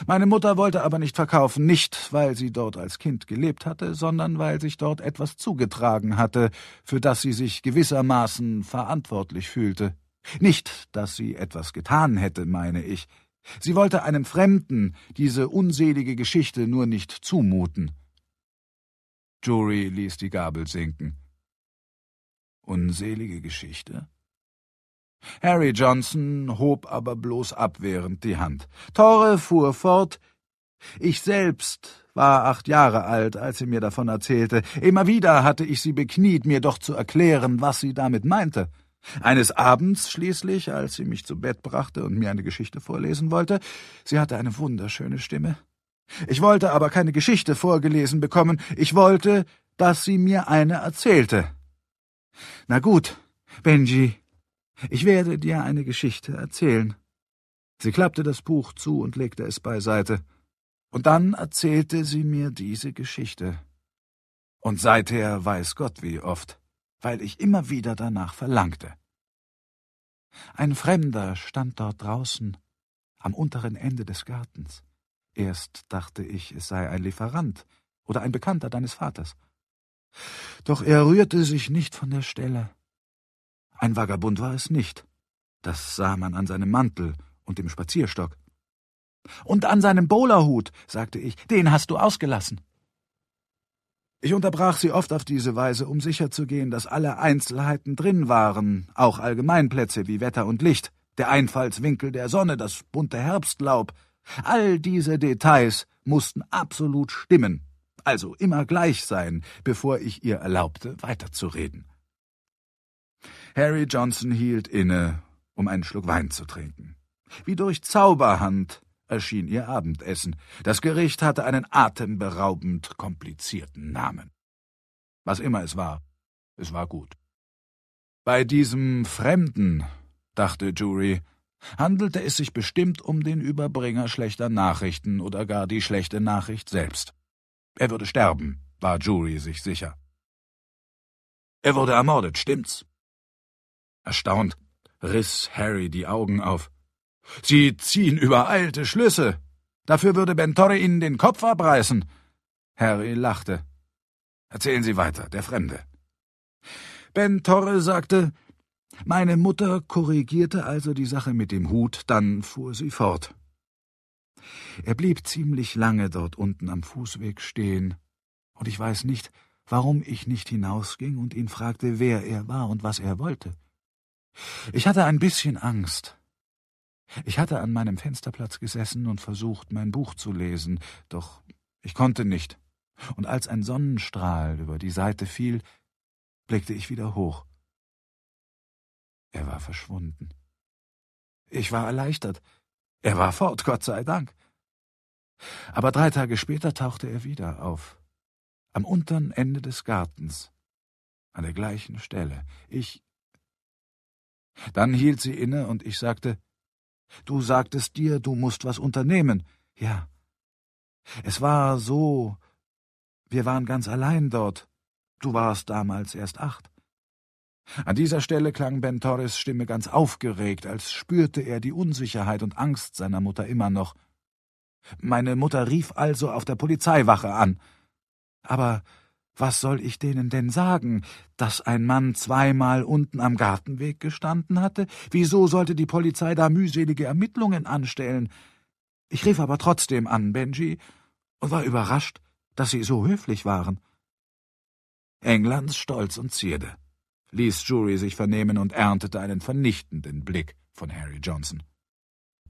Meine Mutter wollte aber nicht verkaufen, nicht, weil sie dort als Kind gelebt hatte, sondern weil sich dort etwas zugetragen hatte, für das sie sich gewissermaßen verantwortlich fühlte. Nicht, dass sie etwas getan hätte, meine ich. Sie wollte einem Fremden diese unselige Geschichte nur nicht zumuten. Jory ließ die Gabel sinken. Unselige Geschichte? Harry Johnson hob aber bloß abwehrend die Hand. Torre fuhr fort. Ich selbst war 8 Jahre alt, als sie mir davon erzählte. Immer wieder hatte ich sie bekniet, mir doch zu erklären, was sie damit meinte. Eines Abends schließlich, als sie mich zu Bett brachte und mir eine Geschichte vorlesen wollte, sie hatte eine wunderschöne Stimme. Ich wollte aber keine Geschichte vorgelesen bekommen, ich wollte, dass sie mir eine erzählte. »Na gut, Benji, ich werde dir eine Geschichte erzählen.« Sie klappte das Buch zu und legte es beiseite. Und dann erzählte sie mir diese Geschichte. Und seither weiß Gott wie oft, weil ich immer wieder danach verlangte. Ein Fremder stand dort draußen, am unteren Ende des Gartens. Erst dachte ich, es sei ein Lieferant oder ein Bekannter deines Vaters. Doch er rührte sich nicht von der Stelle. Ein Vagabund war es nicht. Das sah man an seinem Mantel und dem Spazierstock. »Und an seinem Bowlerhut«, sagte ich, »den hast du ausgelassen.« Ich unterbrach sie oft auf diese Weise, um sicherzugehen, dass alle Einzelheiten drin waren, auch Allgemeinplätze wie Wetter und Licht, der Einfallswinkel der Sonne, das bunte Herbstlaub. All diese Details mussten absolut stimmen, also immer gleich sein, bevor ich ihr erlaubte, weiterzureden. Harry Johnson hielt inne, um einen Schluck Wein zu trinken. Wie durch Zauberhand erschien ihr Abendessen. Das Gericht hatte einen atemberaubend komplizierten Namen. Was immer es war gut. Bei diesem Fremden, dachte Jory, handelte es sich bestimmt um den Überbringer schlechter Nachrichten oder gar die schlechte Nachricht selbst. Er würde sterben, war Jory sich sicher. Er wurde ermordet, stimmt's? Erstaunt riss Harry die Augen auf. »Sie ziehen übereilte Schlüsse. Dafür würde Ben Torre Ihnen den Kopf abreißen.« Harry lachte. »Erzählen Sie weiter, der Fremde.« Ben Torre sagte, meine Mutter korrigierte also die Sache mit dem Hut, dann fuhr sie fort. Er blieb ziemlich lange dort unten am Fußweg stehen, und ich weiß nicht, warum ich nicht hinausging und ihn fragte, wer er war und was er wollte. Ich hatte ein bisschen Angst. Ich hatte an meinem Fensterplatz gesessen und versucht, mein Buch zu lesen, doch ich konnte nicht, und als ein Sonnenstrahl über die Seite fiel, blickte ich wieder hoch. Er war verschwunden. Ich war erleichtert. Er war fort, Gott sei Dank. Aber 3 Tage später tauchte er wieder auf, am unteren Ende des Gartens, an der gleichen Stelle. Dann hielt sie inne und ich sagte, »Du sagtest dir, du musst was unternehmen.« »Ja. Es war so, wir waren ganz allein dort. Du warst damals erst 8. An dieser Stelle klang Ben Torres Stimme ganz aufgeregt, als spürte er die Unsicherheit und Angst seiner Mutter immer noch. Meine Mutter rief also auf der Polizeiwache an. Aber was soll ich denen denn sagen, dass ein Mann 2-mal unten am Gartenweg gestanden hatte? Wieso sollte die Polizei da mühselige Ermittlungen anstellen? Ich rief aber trotzdem an, Benji, und war überrascht, dass sie so höflich waren. Englands Stolz und Zierde, ließ Jory sich vernehmen und erntete einen vernichtenden Blick von Harry Johnson.